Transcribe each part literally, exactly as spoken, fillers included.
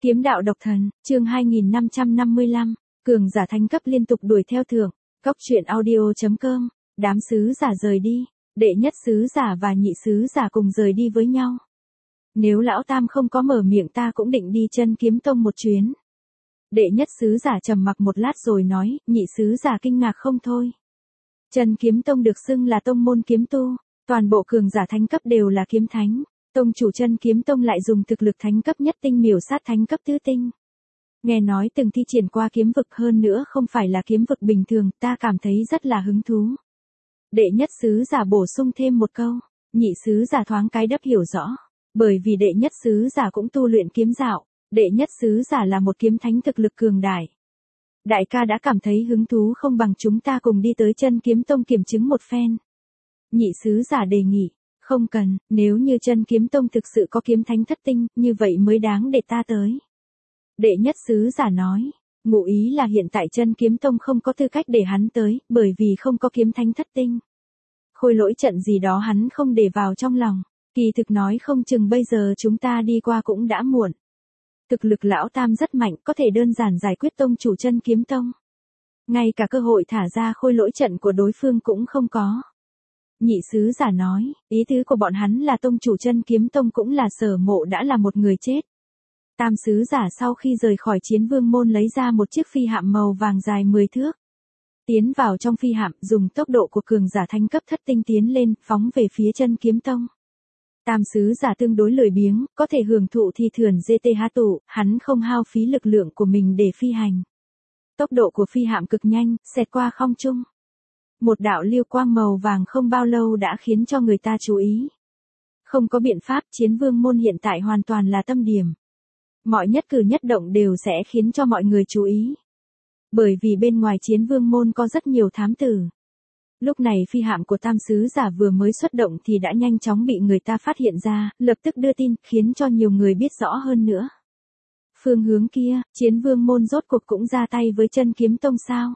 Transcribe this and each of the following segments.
Kiếm đạo độc thần, chương hai nghìn năm trăm năm mươi lăm, cường giả thánh cấp liên tục đuổi theo thượng, Cốc truyện audio chấm com, đám sứ giả rời đi, đệ nhất sứ giả và nhị sứ giả cùng rời đi với nhau. Nếu lão tam không có mở miệng ta cũng định đi Chân Kiếm Tông một chuyến. Đệ nhất sứ giả trầm mặc một lát rồi nói, nhị sứ giả kinh ngạc không thôi. Chân Kiếm Tông được xưng là tông môn kiếm tu, toàn bộ cường giả thánh cấp đều là kiếm thánh. Tông chủ Chân Kiếm Tông lại dùng thực lực thánh cấp nhất tinh miểu sát thánh cấp tứ tinh. Nghe nói từng thi triển qua kiếm vực hơn nữa không phải là kiếm vực bình thường, ta cảm thấy rất là hứng thú. Đệ nhất sứ giả bổ sung thêm một câu, nhị sứ giả thoáng cái đáp hiểu rõ, bởi vì đệ nhất sứ giả cũng tu luyện kiếm dạo, đệ nhất sứ giả là một kiếm thánh thực lực cường đại. Đại ca đã cảm thấy hứng thú không bằng chúng ta cùng đi tới Chân Kiếm Tông kiểm chứng một phen. Nhị sứ giả đề nghị. Không cần, nếu như Chân Kiếm Tông thực sự có kiếm thánh thất tinh, như vậy mới đáng để ta tới. Đệ nhất sứ giả nói, ngụ ý là hiện tại Chân Kiếm Tông không có tư cách để hắn tới, bởi vì không có kiếm thánh thất tinh. Khôi lỗi trận gì đó hắn không để vào trong lòng, kỳ thực nói không chừng bây giờ chúng ta đi qua cũng đã muộn. Thực lực lão tam rất mạnh, có thể đơn giản giải quyết tông chủ Chân Kiếm Tông. Ngay cả cơ hội thả ra khôi lỗi trận của đối phương cũng không có. Nhị sứ giả nói, ý tứ của bọn hắn là tông chủ Chân Kiếm Tông cũng là Sở Mộ đã là một người chết. Tam sứ giả sau khi rời khỏi Chiến Vương môn lấy ra một chiếc phi hạm màu vàng dài mười thước. Tiến vào trong phi hạm, dùng tốc độ của cường giả thánh cấp thất tinh tiến lên, phóng về phía Chân Kiếm Tông. Tam sứ giả tương đối lười biếng, có thể hưởng thụ thi thưởng giê tê hát tụ, hắn không hao phí lực lượng của mình để phi hành. Tốc độ của phi hạm cực nhanh, xẹt qua không trung. Một đạo lưu quang màu vàng không bao lâu đã khiến cho người ta chú ý. Không có biện pháp, Chiến Vương môn hiện tại hoàn toàn là tâm điểm. Mọi nhất cử nhất động đều sẽ khiến cho mọi người chú ý. Bởi vì bên ngoài Chiến Vương môn có rất nhiều thám tử. Lúc này phi hạm của tam sứ giả vừa mới xuất động thì đã nhanh chóng bị người ta phát hiện ra, lập tức đưa tin, khiến cho nhiều người biết rõ hơn nữa. Phương hướng kia, Chiến Vương môn rốt cuộc cũng ra tay với Chân Kiếm Tông sao?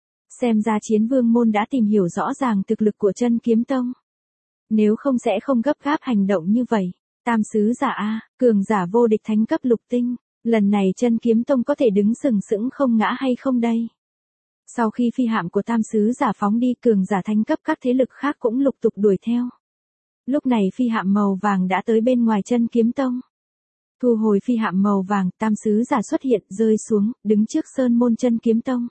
Xem ra Chiến Vương môn đã tìm hiểu rõ ràng thực lực của Chân Kiếm Tông. Nếu không sẽ không gấp gáp hành động như vậy. Tam sứ giả A, cường giả vô địch thánh cấp lục tinh, lần này Chân Kiếm Tông có thể đứng sừng sững không ngã hay không đây? Sau khi phi hạm của tam sứ giả phóng đi, cường giả thánh cấp các thế lực khác cũng lục tục đuổi theo. Lúc này phi hạm màu vàng đã tới bên ngoài Chân Kiếm Tông. Thu hồi phi hạm màu vàng, tam sứ giả xuất hiện, rơi xuống, đứng trước sơn môn Chân Kiếm Tông.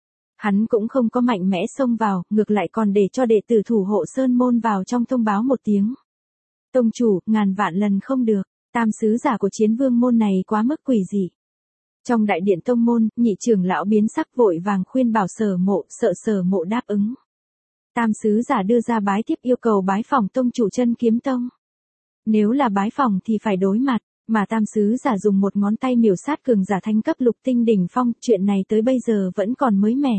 Hắn cũng không có mạnh mẽ xông vào, ngược lại còn để cho đệ tử thủ hộ sơn môn vào trong thông báo một tiếng. Tông chủ, ngàn vạn lần không được, tam sứ giả của Chiến Vương môn này quá mức quỷ dị. Trong đại điện tông môn, nhị trưởng lão biến sắc vội vàng khuyên bảo Sở Mộ, sợ Sở Mộ đáp ứng. Tam sứ giả đưa ra bái tiếp yêu cầu bái phỏng tông chủ Chân Kiếm Tông. Nếu là bái phỏng thì phải đối mặt, mà tam sứ giả dùng một ngón tay miểu sát cường giả thánh cấp lục tinh đỉnh phong, chuyện này tới bây giờ vẫn còn mới mẻ.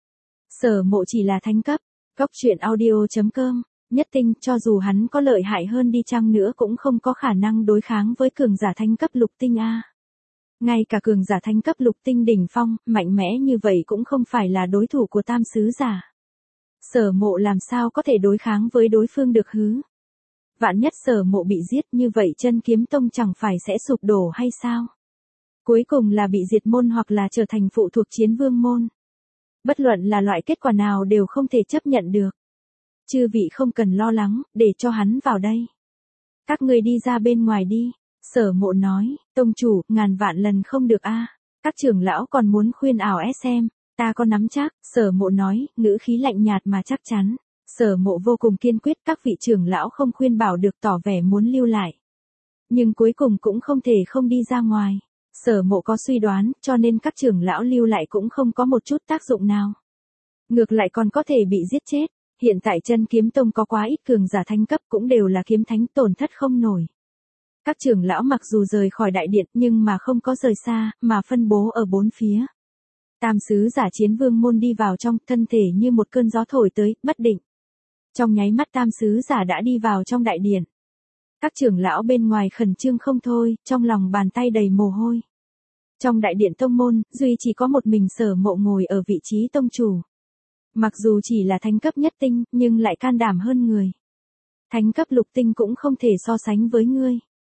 Sở Mộ chỉ là thánh cấp, Cốc truyện audio chấm com, nhất tinh, cho dù hắn có lợi hại hơn đi chăng nữa cũng không có khả năng đối kháng với cường giả thánh cấp lục tinh a. Ngay cả cường giả thánh cấp lục tinh đỉnh phong, mạnh mẽ như vậy cũng không phải là đối thủ của tam sứ giả. Sở Mộ làm sao có thể đối kháng với đối phương được hứ? Vạn nhất Sở Mộ bị giết, như vậy Chân Kiếm Tông chẳng phải sẽ sụp đổ hay sao? Cuối cùng là bị diệt môn hoặc là trở thành phụ thuộc Chiến Vương môn. Bất luận là loại kết quả nào đều không thể chấp nhận được. Chư vị không cần lo lắng, để cho hắn vào đây. Các người đi ra bên ngoài đi. Sở Mộ nói, tông chủ, ngàn vạn lần không được a. Các trưởng lão còn muốn khuyên ảo xem, ta có nắm chắc. Sở Mộ nói, ngữ khí lạnh nhạt mà chắc chắn. Sở Mộ vô cùng kiên quyết, các vị trưởng lão không khuyên bảo được, tỏ vẻ muốn lưu lại. Nhưng cuối cùng cũng không thể không đi ra ngoài. Sở Mộ có suy đoán, cho nên các trưởng lão lưu lại cũng không có một chút tác dụng nào. Ngược lại còn có thể bị giết chết. Hiện tại Chân Kiếm Tông có quá ít cường giả thánh cấp, cũng đều là kiếm thánh, tổn thất không nổi. Các trưởng lão mặc dù rời khỏi đại điện nhưng mà không có rời xa, mà phân bố ở bốn phía. Tam sứ giả Chiến Vương môn đi vào trong, thân thể như một cơn gió thổi tới, bất định. Trong nháy mắt tam sứ giả đã đi vào trong đại điện. Các trưởng lão bên ngoài khẩn trương không thôi, trong lòng bàn tay đầy mồ hôi. Trong đại điện tông môn, duy chỉ có một mình Sở Mộ ngồi ở vị trí tông chủ. Mặc dù chỉ là thánh cấp nhất tinh, nhưng lại can đảm hơn người. Thánh cấp lục tinh cũng không thể so sánh với ngươi.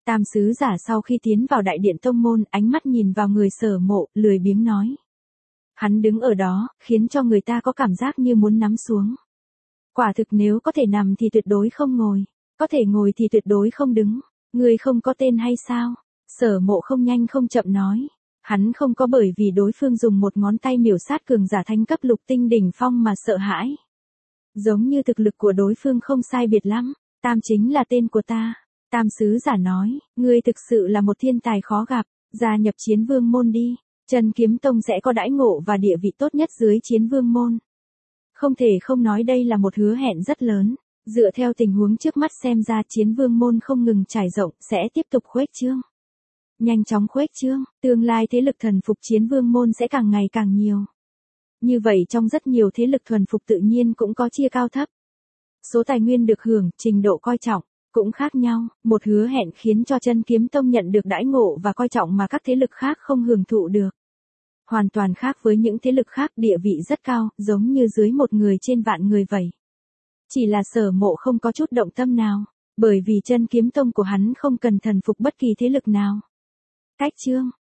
Tam sứ giả sau khi tiến vào đại điện tông môn, ánh mắt nhìn vào người Sở Mộ, lười biếng nói. Hắn đứng ở đó, khiến cho người ta có cảm giác như muốn nắm xuống. Quả thực nếu có thể nằm thì tuyệt đối không ngồi, có thể ngồi thì tuyệt đối không đứng. Người không có tên hay sao? Sở Mộ không nhanh không chậm nói. Hắn không có bởi vì đối phương dùng một ngón tay miểu sát cường giả thánh cấp lục tinh đỉnh phong mà sợ hãi. Giống như thực lực của đối phương không sai biệt lắm. Tam chính là tên của ta. Tam sứ giả nói, ngươi thực sự là một thiên tài khó gặp, gia nhập Chiến Vương môn đi. Chân Kiếm Tông sẽ có đãi ngộ và địa vị tốt nhất dưới Chiến Vương môn. Không thể không nói đây là một hứa hẹn rất lớn. Dựa theo tình huống trước mắt xem ra Chiến Vương môn không ngừng trải rộng, sẽ tiếp tục khuếch trương. Nhanh chóng khuếch trương, tương lai thế lực thần phục Chiến Vương môn sẽ càng ngày càng nhiều. Như vậy trong rất nhiều thế lực thuần phục tự nhiên cũng có chia cao thấp. Số tài nguyên được hưởng, trình độ coi trọng, cũng khác nhau. Một hứa hẹn khiến cho Chân Kiếm Tông nhận được đãi ngộ và coi trọng mà các thế lực khác không hưởng thụ được. Hoàn toàn khác với những thế lực khác, địa vị rất cao, giống như dưới một người trên vạn người vậy. Chỉ là Sở Mộ không có chút động tâm nào, bởi vì Chân Kiếm Tông của hắn không cần thần phục bất kỳ thế lực nào. Cách chương